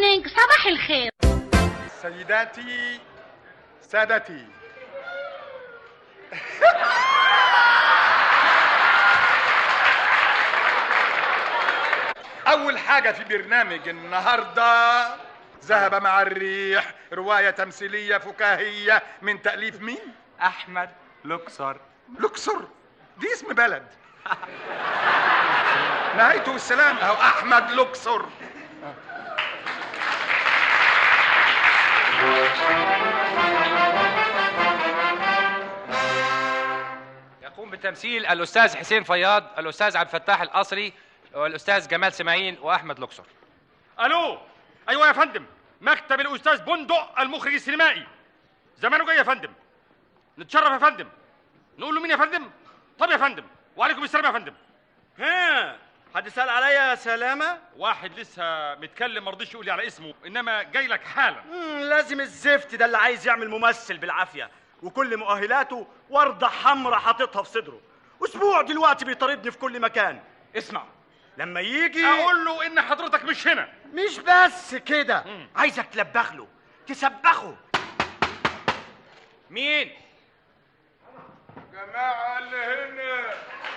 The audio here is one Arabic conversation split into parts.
مورنينج، صباح الخير. سيداتي سادتي، أول حاجة في برنامج النهاردة ذهب مع الريح، رواية تمثيلية فكاهية من تأليف مين؟ أحمد لوكسر. لوكسر دي اسم بلد. نهايته السلام أهو، أحمد لوكسر. يقوم بالتمثيل الأستاذ حسين فياض، الأستاذ عبد الفتاح القصري، والأستاذ جمال سماعين، وأحمد لوكسر. الو، ايوه يا فندم، مكتب الاستاذ بندق المخرج السينمائي. زمانه جاي يا فندم. نتشرف يا فندم. نقول له مين يا فندم؟ طب يا فندم، وعليكم السلام يا فندم. ها، حد سأل عليا يا سلامة؟ واحد لسه متكلم مرضيش يقول لي على اسمه، انما جاي لك حالا. لازم الزفت ده اللي عايز يعمل ممثل بالعافية، وكل مؤهلاته وردة حمراء حاططها في صدره. اسبوع دلوقتي بيطاردني في كل مكان. اسمع، لما يجي اقول له ان حضرتك مش هنا. مش بس كده، عايزك تلبخ له، تسبخه. مين؟ جماعة اللي هنا،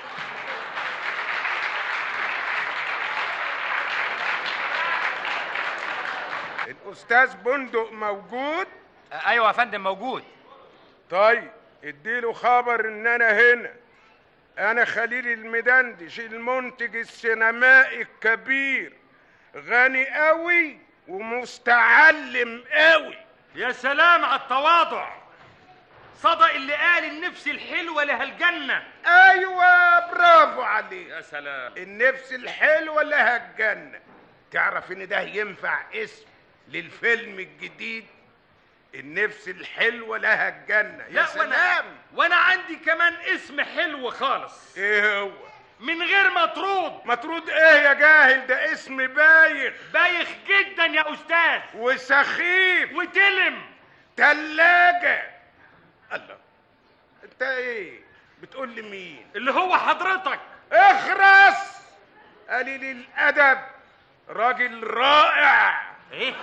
الأستاذ بندق موجود؟ أيوة يا فندم موجود. طيب اديله خبر إن أنا هنا. أنا خليل المدندش، المنتج السينمائي الكبير، غني قوي ومستعلم قوي. يا سلام على التواضع. صدق اللي قال النفس الحلوة لها الجنة. أيوة برافو عليك. يا سلام. النفس الحلوة لها الجنة. تعرف إن ده ينفع اسم للفيلم الجديد؟ النفس الحلوة لها الجنة. يا سلام. وانا عندي كمان اسم حلو خالص. ايه هو؟ من غير مطرود. مطرود ايه يا جاهل؟ ده اسم بايخ. بايخ جدا يا استاذ. وسخيف. وتلم. تلاجة. الله، انت ايه بتقول لي مين؟ اللي هو حضرتك. اخرس. قليل الادب. راجل رائع. ايه؟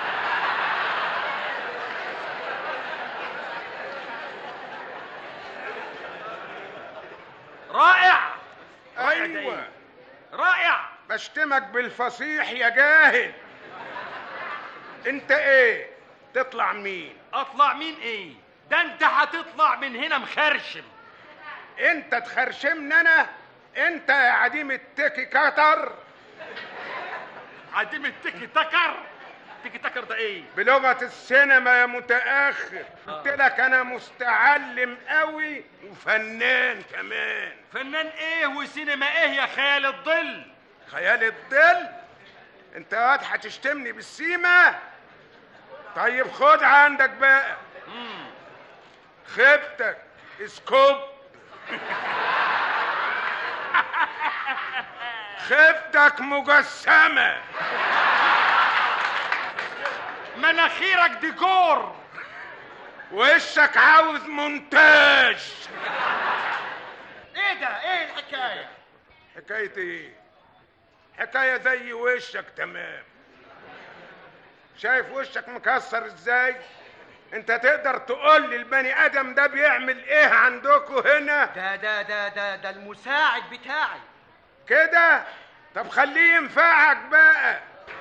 رائع. ايوه رائع. بشتمك بالفصيح يا جاهل. انت ايه تطلع مين؟ اطلع مين ايه؟ ده انت هتطلع من هنا مخرشم. انت تخرشمني انا؟ انت يا عديم التيكي كتر. عديم التيكي تكر. تيكي تكر ده ايه؟ بلغة السينما يا متأخر. قلت لك انا مستعلم قوي وفنان كمان. فنان ايه وسينما ايه يا خيال الظل؟ خيال الظل؟ انت واد هتشتمني بالسيما؟ طيب خد عندك بقى. خيبتك اسكوب. خيبتك مجسمة. مناخيرك ديكور. وشك عاوز مونتاج. ايه ده؟ ايه الحكاية؟ حكاية ايه؟ حكاية زي وشك تمام. شايف وشك مكسر ازاي؟ انت تقدر تقول لي البني ادم ده بيعمل ايه عندكوا هنا؟ ده المساعد بتاعي. كده؟ طب خليه ينفعك بقى.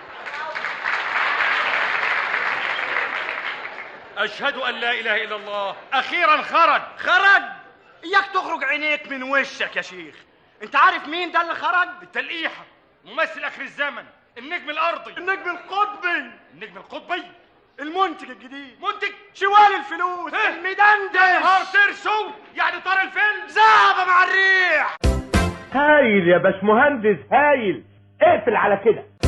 اشهد ان لا اله الا الله. اخيرا خرج. اياك تخرج عينيك من وشك يا شيخ. انت عارف مين ده اللي خرج؟ التلقيحة، ممثل اخر الزمن، النجم الارضي، النجم القطبي، النجم القطبي، المنتج الجديد، منتج شوال الفلوس، المدندش. نهار ترسو، يعني طار الفيلم. ذهب مع الريح. هايل يا باشمهندس، هايل. اقفل على كده.